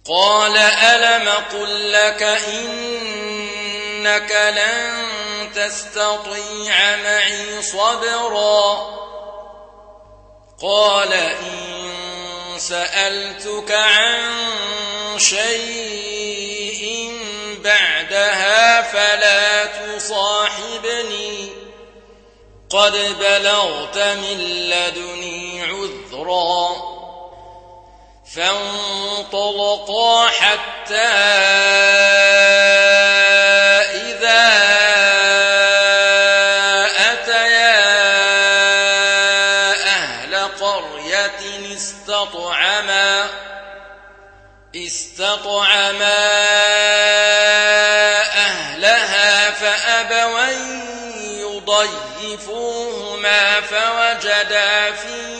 قال ألم قل لك إنك لن تستطيع معي صبرا قال إن سألتك عن شيء بعدها فلا تصاحبني قد بلغت من لدني عذرا فانطلقا حتى إذا أتيا أهل قرية استطعما أهلها فأبوا أن يضيفوهما فوجدا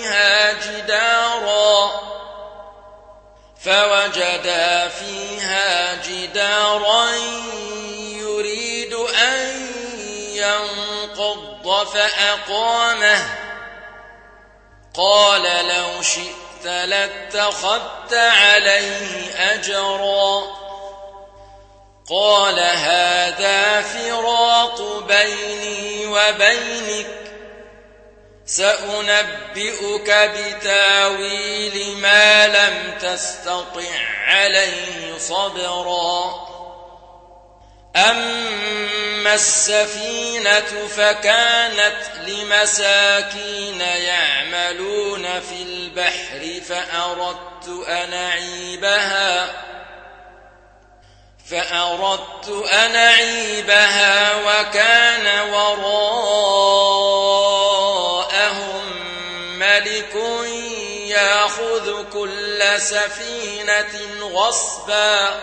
فيها جدارا يريد أن ينقض فأقامه قال لو شئت لاتخذت عليه أجرا قال هذا فراق بيني وبينك سأنبئك بتاويل ما لم تستطع عليه صبرا أما السفينة فكانت لمساكين يعملون في البحر فأردت أن أعيبها وكان وراءهم ملك يأخذ كل سفينة غصبا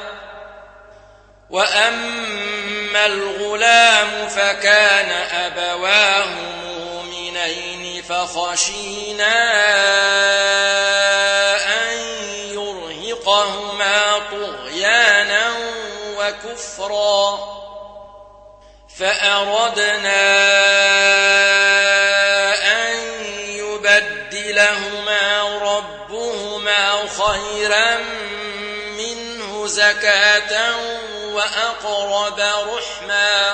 وأما الغلام فكان أبواه مؤمنين فخشينا أن يرهقهما طغيانا وكفرا فأردنا أن يبدلهما ربهما خيرا منه زكاة وأقرب رحما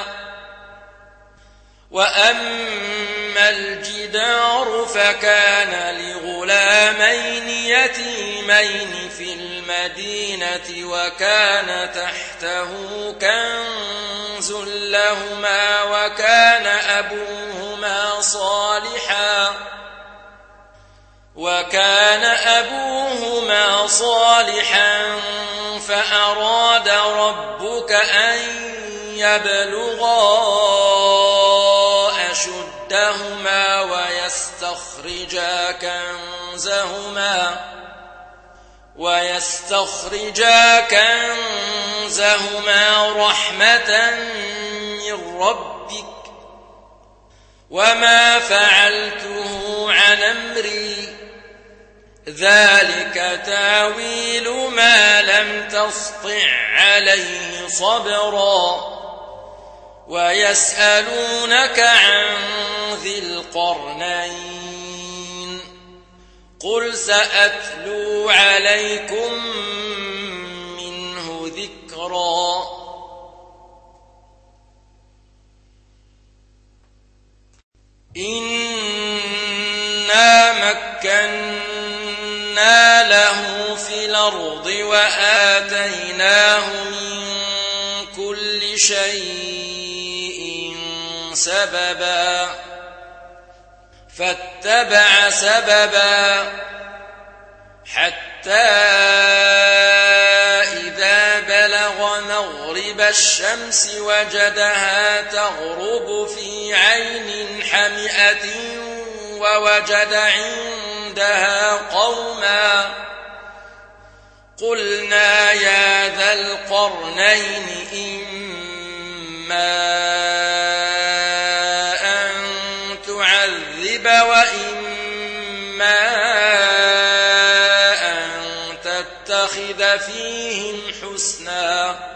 وأما الجدار فكان لغلامين يتيمين في المدينة وكان تحته كنز لهما وكان أبوهما صالحا فأراد ربك أن يبلغا أشدهما ويستخرجا كنزهما رحمة من ربك وما فعلته عن أمري ذلك تاويل ما لم تسطع عليه صبرا ويسألونك عن ذي القرنين قل سأتلو عليكم منه ذكرا إنا مكنا له في الأرض وآتيناه من كل شيء سببا فاتبع سببا حتى إذا بلغ مغرب الشمس وجدها تغرب في عين حمئة ووجد عندها قوما قلنا يا ذا القرنين إما أن تعذب وإما أن تتخذ فيهم حسنا